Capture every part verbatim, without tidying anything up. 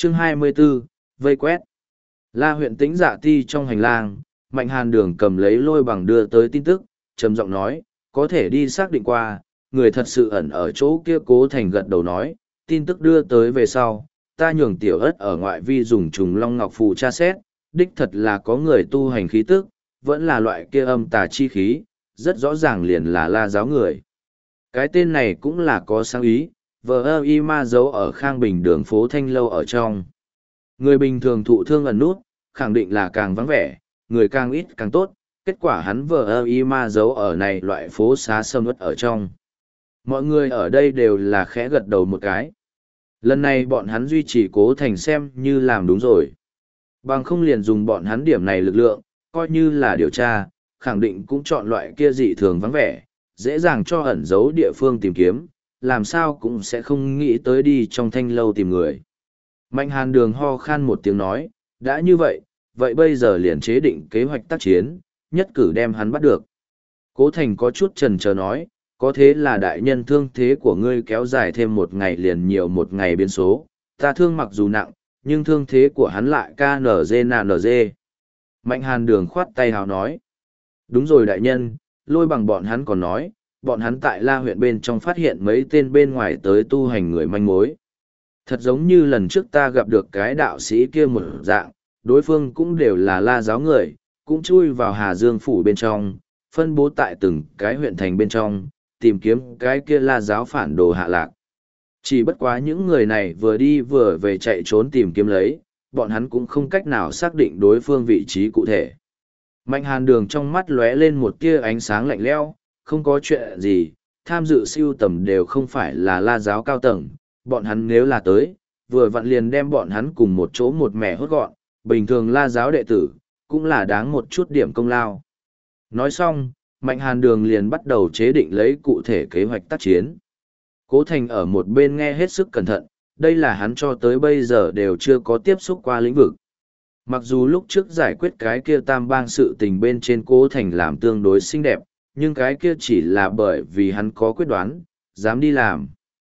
Chương hai mươi 24, vây quét. La huyện Tĩnh Dạ Ti trong hành lang, Mạnh Hàn Đường cầm lấy lôi bằng đưa tới tin tức, trầm giọng nói, có thể đi xác định qua, người thật sự ẩn ở chỗ kia. Cố Thành gật đầu nói, tin tức đưa tới về sau, ta nhường tiểu ất ở ngoại vi dùng trùng long ngọc phù tra xét, đích thật là có người tu hành khí tức, vẫn là loại kia âm tà chi khí, rất rõ ràng liền là La giáo người. Cái tên này cũng là có sáng ý, vờ ơ y ma giấu ở Khang Bình đường phố Thanh Lâu ở trong. Người bình thường thụ thương ẩn nút, khẳng định là càng vắng vẻ, người càng ít càng tốt, kết quả hắn vờ ơ y ma giấu ở này loại phố xá sâm ướt ở trong. Mọi người ở đây đều là khẽ gật đầu một cái. Lần này bọn hắn duy trì Cố Thành xem như làm đúng rồi. Bằng không liền dùng bọn hắn điểm này lực lượng, coi như là điều tra, khẳng định cũng chọn loại kia dị thường vắng vẻ, dễ dàng cho ẩn giấu địa phương tìm kiếm, làm sao cũng sẽ không nghĩ tới đi trong Thanh Lâu tìm người. Mạnh Hàn Đường ho khan một tiếng nói, đã như vậy, vậy bây giờ liền chế định kế hoạch tác chiến, nhất cử đem hắn bắt được. Cố Thành có chút chần chờ nói, có thế là đại nhân thương thế của ngươi kéo dài thêm một ngày liền nhiều một ngày biến số, ta thương mặc dù nặng, nhưng thương thế của hắn lại ca nở dê nà nở dê. Mạnh Hàn Đường khoát tay hào nói, đúng rồi đại nhân, lôi bằng bọn hắn còn nói, bọn hắn tại La huyện bên trong phát hiện mấy tên bên ngoài tới tu hành người manh mối. Thật giống như lần trước ta gặp được cái đạo sĩ kia một dạng, đối phương cũng đều là La giáo người, cũng chui vào Hà Dương phủ bên trong, phân bố tại từng cái huyện thành bên trong, tìm kiếm cái kia La giáo phản đồ hạ lạc. Chỉ bất quá những người này vừa đi vừa về chạy trốn tìm kiếm lấy, bọn hắn cũng không cách nào xác định đối phương vị trí cụ thể. Mạnh Hàn Đường trong mắt lóe lên một tia ánh sáng lạnh lẽo, không có chuyện gì, tham dự siêu tầm đều không phải là La giáo cao tầng, bọn hắn nếu là tới, vừa vặn liền đem bọn hắn cùng một chỗ một mẻ hốt gọn, bình thường La giáo đệ tử, cũng là đáng một chút điểm công lao. Nói xong, Mạnh Hàn Đường liền bắt đầu chế định lấy cụ thể kế hoạch tác chiến. Cố Thành ở một bên nghe hết sức cẩn thận, đây là hắn cho tới bây giờ đều chưa có tiếp xúc qua lĩnh vực. Mặc dù lúc trước giải quyết cái kia tam bang sự tình bên trên Cố Thành làm tương đối xinh đẹp, nhưng cái kia chỉ là bởi vì hắn có quyết đoán, dám đi làm.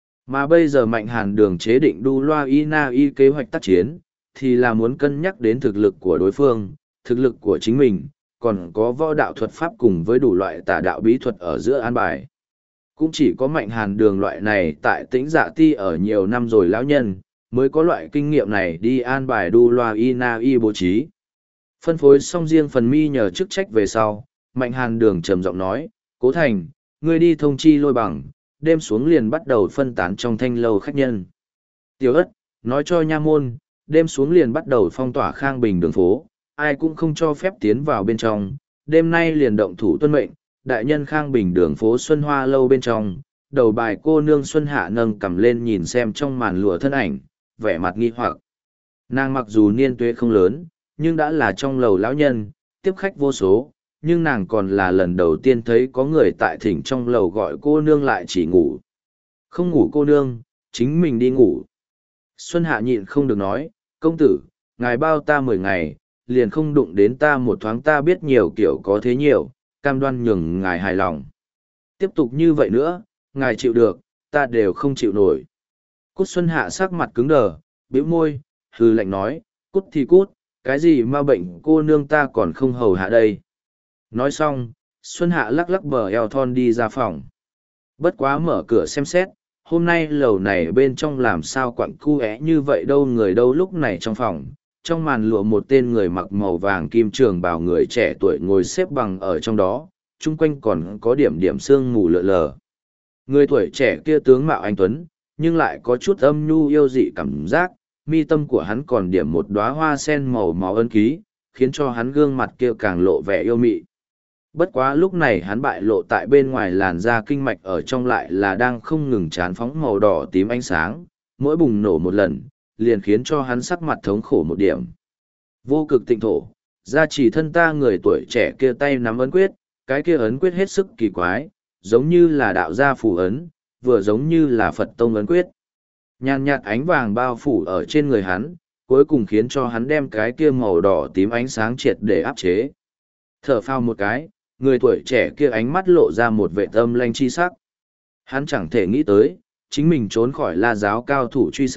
Mà bây giờ Mạnh Hàn Đường chế định đu loa y na y kế hoạch tác chiến, thì là muốn cân nhắc đến thực lực của đối phương, thực lực của chính mình, còn có võ đạo thuật pháp cùng với đủ loại tà đạo bí thuật ở giữa an bài. Cũng chỉ có Mạnh Hàn Đường loại này tại Tĩnh Dạ Ti ở nhiều năm rồi lão nhân, mới có loại kinh nghiệm này đi an bài đu loa y na y bố trí. Phân phối xong riêng phần mi nhờ chức trách về sau, Mạnh Hàn Đường trầm giọng nói, Cố Thành, ngươi đi thông chi lôi bằng, đêm xuống liền bắt đầu phân tán trong Thanh Lâu khách nhân. Tiểu ất, nói cho nha môn, đêm xuống liền bắt đầu phong tỏa Khang Bình đường phố, ai cũng không cho phép tiến vào bên trong, đêm nay liền động thủ tuân mệnh, đại nhân Khang Bình đường phố Xuân Hoa Lâu bên trong, đầu bài cô nương Xuân Hạ nâng cầm lên nhìn xem trong màn lụa thân ảnh, vẻ mặt nghi hoặc. Nàng mặc dù niên tuế không lớn, nhưng đã là trong lầu lão nhân, tiếp khách vô số, nhưng nàng còn là lần đầu tiên thấy có người tại thỉnh trong lầu gọi cô nương lại chỉ ngủ. Không ngủ cô nương, chính mình đi ngủ. Xuân Hạ nhịn không được nói, công tử, ngài bao ta mười ngày, liền không đụng đến ta một thoáng, ta biết nhiều kiểu có thế nhiều, cam đoan nhường ngài hài lòng. Tiếp tục như vậy nữa, ngài chịu được, ta đều không chịu nổi. Cút Xuân Hạ sắc mặt cứng đờ, bĩu môi, hừ lạnh nói, cút thì cút, cái gì mà bệnh cô nương ta còn không hầu hạ đây. Nói xong, Xuân Hạ lắc lắc bờ eo thon đi ra phòng. Bất quá mở cửa xem xét, hôm nay lầu này bên trong làm sao quặng cu é như vậy đâu, người đâu lúc này trong phòng. Trong màn lụa một tên người mặc màu vàng kim trường bào người trẻ tuổi ngồi xếp bằng ở trong đó, chung quanh còn có điểm điểm sương mù lờ lờ. Người tuổi trẻ kia tướng mạo anh tuấn, nhưng lại có chút âm nhu yêu dị cảm giác, mi tâm của hắn còn điểm một đóa hoa sen màu máu ân ký, khiến cho hắn gương mặt kia càng lộ vẻ yêu mị. Bất quá lúc này hắn bại lộ tại bên ngoài làn da kinh mạch ở trong lại là đang không ngừng chán phóng màu đỏ tím ánh sáng, mỗi bùng nổ một lần, liền khiến cho hắn sắc mặt thống khổ một điểm. Vô cực tịnh thổ, gia trì thân ta người tuổi trẻ kia tay nắm ấn quyết, cái kia ấn quyết hết sức kỳ quái, giống như là đạo gia phù ấn, vừa giống như là Phật tông ấn quyết. Nhàn nhạt ánh vàng bao phủ ở trên người hắn, cuối cùng khiến cho hắn đem cái kia màu đỏ tím ánh sáng triệt để áp chế. Thở phào một cái, người tuổi trẻ kia ánh mắt lộ ra một vẻ âm lanh chi sắc. Hắn chẳng thể nghĩ tới, chính mình trốn khỏi La giáo cao thủ truy sát,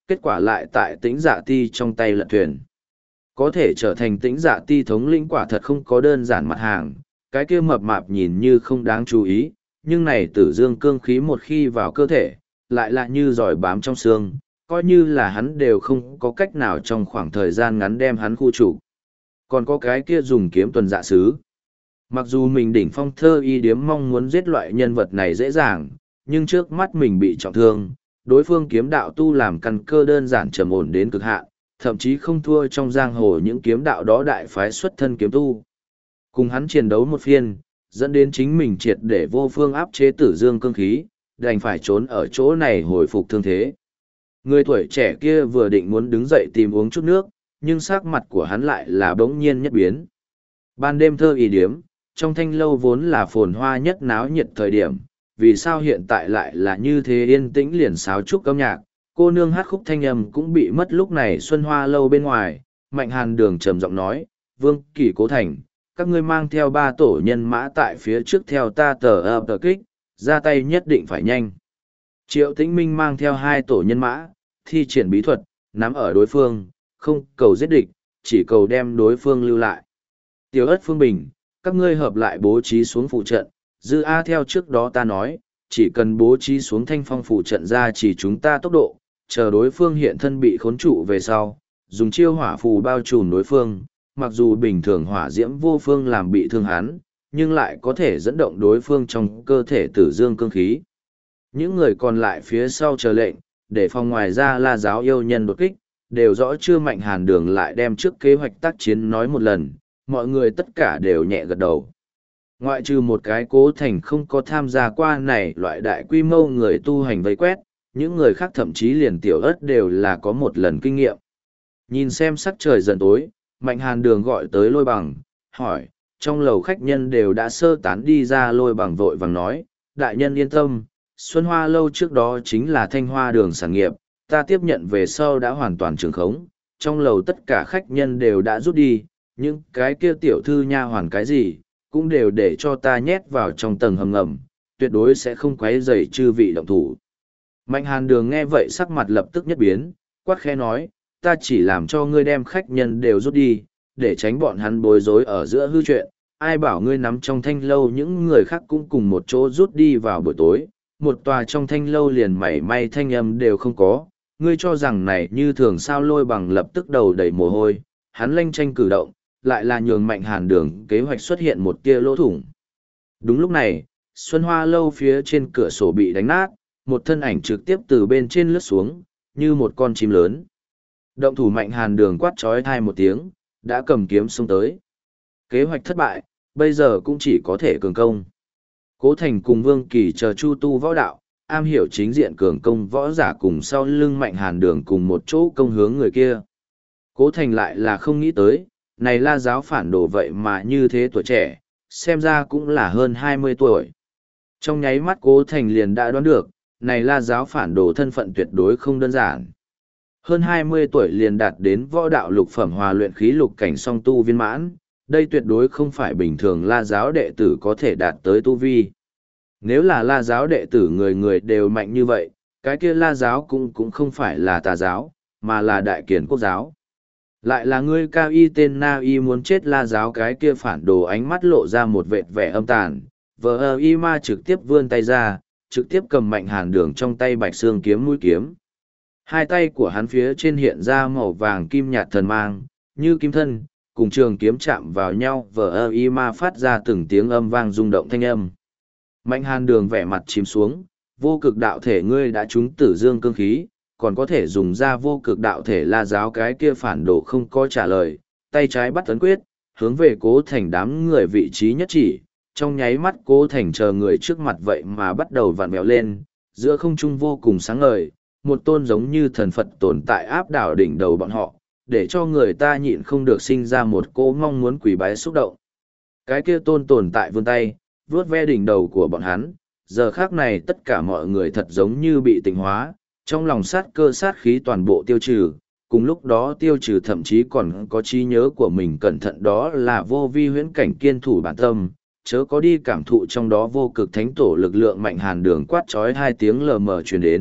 kết quả lại tại tĩnh dạ ti trong tay lật thuyền. Có thể trở thành tĩnh dạ ti thống lĩnh quả thật không có đơn giản mặt hàng, cái kia mập mạp nhìn như không đáng chú ý, nhưng này tử dương cương khí một khi vào cơ thể, lại là như giỏi bám trong xương, coi như là hắn đều không có cách nào trong khoảng thời gian ngắn đem hắn khu trục. Còn có cái kia dùng kiếm tuần dạ sứ. Mặc dù mình đỉnh phong thơ y điếm mong muốn giết loại nhân vật này dễ dàng, nhưng trước mắt mình bị trọng thương, đối phương kiếm đạo tu làm căn cơ đơn giản trầm ổn đến cực hạn, thậm chí không thua trong giang hồ những kiếm đạo đó đại phái xuất thân kiếm tu. Cùng hắn chiến đấu một phiên, dẫn đến chính mình triệt để vô phương áp chế tử dương cương khí, đành phải trốn ở chỗ này hồi phục thương thế. Người tuổi trẻ kia vừa định muốn đứng dậy tìm uống chút nước, nhưng sắc mặt của hắn lại là bỗng nhiên nhất biến. Ban đêm thơ y điếm, trong thanh lâu vốn là phồn hoa nhất náo nhiệt thời điểm, vì sao hiện tại lại là như thế yên tĩnh liền sáo trúc âm nhạc, cô nương hát khúc thanh âm cũng bị mất. Lúc này xuân hoa lâu bên ngoài, Mạnh Hàn Đường trầm giọng nói, Vương Kỳ Cố Thành, các ngươi mang theo ba tổ nhân mã tại phía trước theo ta tờ ập tờ kích, ra tay nhất định phải nhanh. Triệu Tĩnh Minh mang theo hai tổ nhân mã, thi triển bí thuật, nắm ở đối phương, không cầu giết địch, chỉ cầu đem đối phương lưu lại. Tiểu ất Phương Bình, các ngươi hợp lại bố trí xuống phụ trận, dư A theo trước đó ta nói, chỉ cần bố trí xuống thanh phong phụ trận ra chỉ chúng ta tốc độ, chờ đối phương hiện thân bị khốn trụ về sau, dùng chiêu hỏa phù bao trùm đối phương, mặc dù bình thường hỏa diễm vô phương làm bị thương hắn, nhưng lại có thể dẫn động đối phương trong cơ thể tử dương cương khí. Những người còn lại phía sau chờ lệnh, để phòng ngoài ra La giáo yêu nhân đột kích, đều rõ chưa. Mạnh Hàn Đường lại đem trước kế hoạch tác chiến nói một lần, mọi người tất cả đều nhẹ gật đầu. Ngoại trừ một cái Cố Thành không có tham gia qua này loại đại quy mô người tu hành vây quét, những người khác thậm chí liền tiểu ất đều là có một lần kinh nghiệm. Nhìn xem sắc trời dần tối, Mạnh Hàn Đường gọi tới Lôi Bằng, hỏi, trong lầu khách nhân đều đã sơ tán đi ra. Lôi Bằng vội vàng nói, đại nhân yên tâm, Xuân Hoa lâu trước đó chính là Thanh Hoa đường sản nghiệp, ta tiếp nhận về sau đã hoàn toàn trường khống, trong lầu tất cả khách nhân đều đã rút đi, những cái kia tiểu thư nha hoàn cái gì, cũng đều để cho ta nhét vào trong tầng hầm ngầm, tuyệt đối sẽ không quấy rầy chư vị động thủ. Mạnh Hàn Đường nghe vậy sắc mặt lập tức nhất biến, quát khẽ nói, ta chỉ làm cho ngươi đem khách nhân đều rút đi, để tránh bọn hắn bối rối ở giữa hư chuyện, ai bảo ngươi nắm trong thanh lâu những người khác cũng cùng một chỗ rút đi vào buổi tối, một tòa trong thanh lâu liền mảy may thanh âm đều không có, ngươi cho rằng này như thường sao. Lôi Bằng lập tức đầu đầy mồ hôi, hắn lanh tranh cử động, lại là nhường Mạnh Hàn Đường kế hoạch xuất hiện một tia lỗ thủng. Đúng lúc này, Xuân Hoa lâu phía trên cửa sổ bị đánh nát, một thân ảnh trực tiếp từ bên trên lướt xuống, như một con chim lớn. Động thủ Mạnh Hàn Đường quát trói thai một tiếng, đã cầm kiếm xông tới. Kế hoạch thất bại, bây giờ cũng chỉ có thể cường công. Cố Thành cùng Vương Kỳ chờ chu tu võ đạo, am hiểu chính diện cường công võ giả cùng sau lưng Mạnh Hàn Đường cùng một chỗ công hướng người kia. Cố Thành lại là không nghĩ tới, này La giáo phản đồ vậy mà như thế tuổi trẻ, xem ra cũng là hơn hai mươi tuổi. Trong nháy mắt Cố Thành liền đã đoán được, này La giáo phản đồ thân phận tuyệt đối không đơn giản. Hơn hai mươi tuổi liền đạt đến võ đạo lục phẩm hòa luyện khí lục cảnh song tu viên mãn, đây tuyệt đối không phải bình thường La giáo đệ tử có thể đạt tới tu vi. Nếu là La giáo đệ tử người người đều mạnh như vậy, cái kia La giáo cũng cũng không phải là tà giáo, mà là đại kiền quốc giáo. Lại là ngươi cao y tên Na Y muốn chết La giáo, cái kia phản đồ ánh mắt lộ ra một vệt vẻ âm tàn, vờ ơ y ma trực tiếp vươn tay ra, trực tiếp cầm Mạnh Hàn Đường trong tay bạch xương kiếm mũi kiếm. Hai tay của hắn phía trên hiện ra màu vàng kim nhạt thần mang, như kim thân, cùng trường kiếm chạm vào nhau, vờ ơ y ma phát ra từng tiếng âm vang rung động thanh âm. Mạnh Hàn Đường vẻ mặt chìm xuống, vô cực đạo thể ngươi đã trúng tử dương cương khí, còn có thể dùng ra vô cực đạo thể La giáo, cái kia phản đồ không có trả lời, tay trái bắt ấn quyết, hướng về Cố Thành đám người vị trí nhất chỉ, trong nháy mắt Cố Thành chờ người trước mặt vậy mà bắt đầu vặn vẹo lên, giữa không trung vô cùng sáng ngời, một tôn giống như thần Phật tồn tại áp đảo đỉnh đầu bọn họ, để cho người ta nhịn không được sinh ra một cỗ mong muốn quỳ bái xúc động. Cái kia tôn tồn tại vươn tay, vuốt ve đỉnh đầu của bọn hắn, giờ khác này tất cả mọi người thật giống như bị tỉnh hóa, trong lòng sát cơ sát khí toàn bộ tiêu trừ, cùng lúc đó tiêu trừ thậm chí còn có trí nhớ của mình cẩn thận, đó là vô vi huyễn cảnh kiên thủ bản tâm, chớ có đi cảm thụ trong đó vô cực thánh tổ lực lượng. Mạnh Hàn Đường quát trói hai tiếng lờ mờ truyền đến,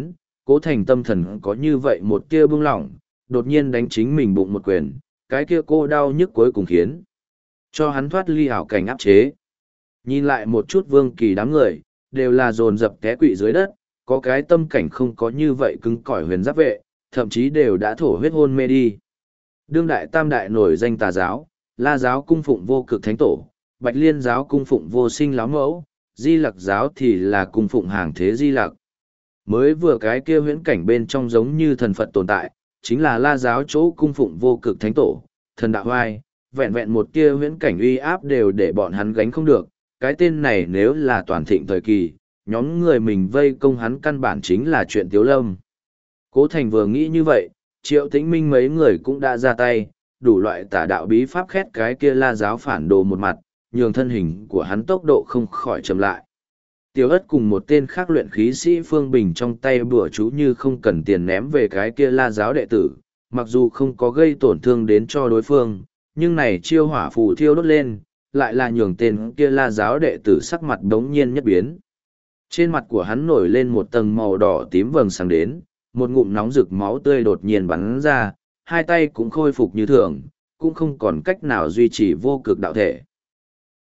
Cố Thành tâm thần có như vậy một tia bưng lỏng, đột nhiên đánh chính mình bụng một quyền, cái kia cô đau nhức cuối cùng khiến cho hắn thoát ly ảo cảnh áp chế. Nhìn lại một chút Vương Kỳ đám người, đều là dồn dập té quỵ dưới đất, có cái tâm cảnh không có như vậy cứng cỏi huyền giáp vệ, thậm chí đều đã thổ huyết hôn mê đi. Đương đại tam đại nổi danh tà giáo, La giáo cung phụng vô cực thánh tổ, Bạch Liên giáo cung phụng vô sinh láo mẫu, Di Lặc giáo thì là cung phụng hàng thế Di Lặc. Mới vừa cái kia huyễn cảnh bên trong giống như thần Phật tồn tại, chính là La giáo chỗ cung phụng vô cực thánh tổ, thần đạo hoai, vẹn vẹn một kia huyễn cảnh uy áp đều để bọn hắn gánh không được, cái tên này nếu là toàn thịnh thời kỳ, nhóm người mình vây công hắn căn bản chính là chuyện tiếu lâm. Cố Thành vừa nghĩ như vậy, Triệu Tĩnh Minh mấy người cũng đã ra tay, đủ loại tà đạo bí pháp khét cái kia La giáo phản đồ một mặt, nhường thân hình của hắn tốc độ không khỏi chậm lại. Tiểu ất cùng một tên khác luyện khí sĩ Phương Bình trong tay bùa chú như không cần tiền ném về cái kia La giáo đệ tử, mặc dù không có gây tổn thương đến cho đối phương, nhưng này chiêu hỏa phù thiêu đốt lên, lại là nhường tên kia La giáo đệ tử sắc mặt đống nhiên nhất biến. Trên mặt của hắn nổi lên một tầng màu đỏ tím vầng sáng đến, một ngụm nóng rực máu tươi đột nhiên bắn ra, hai tay cũng khôi phục như thường, cũng không còn cách nào duy trì vô cực đạo thể.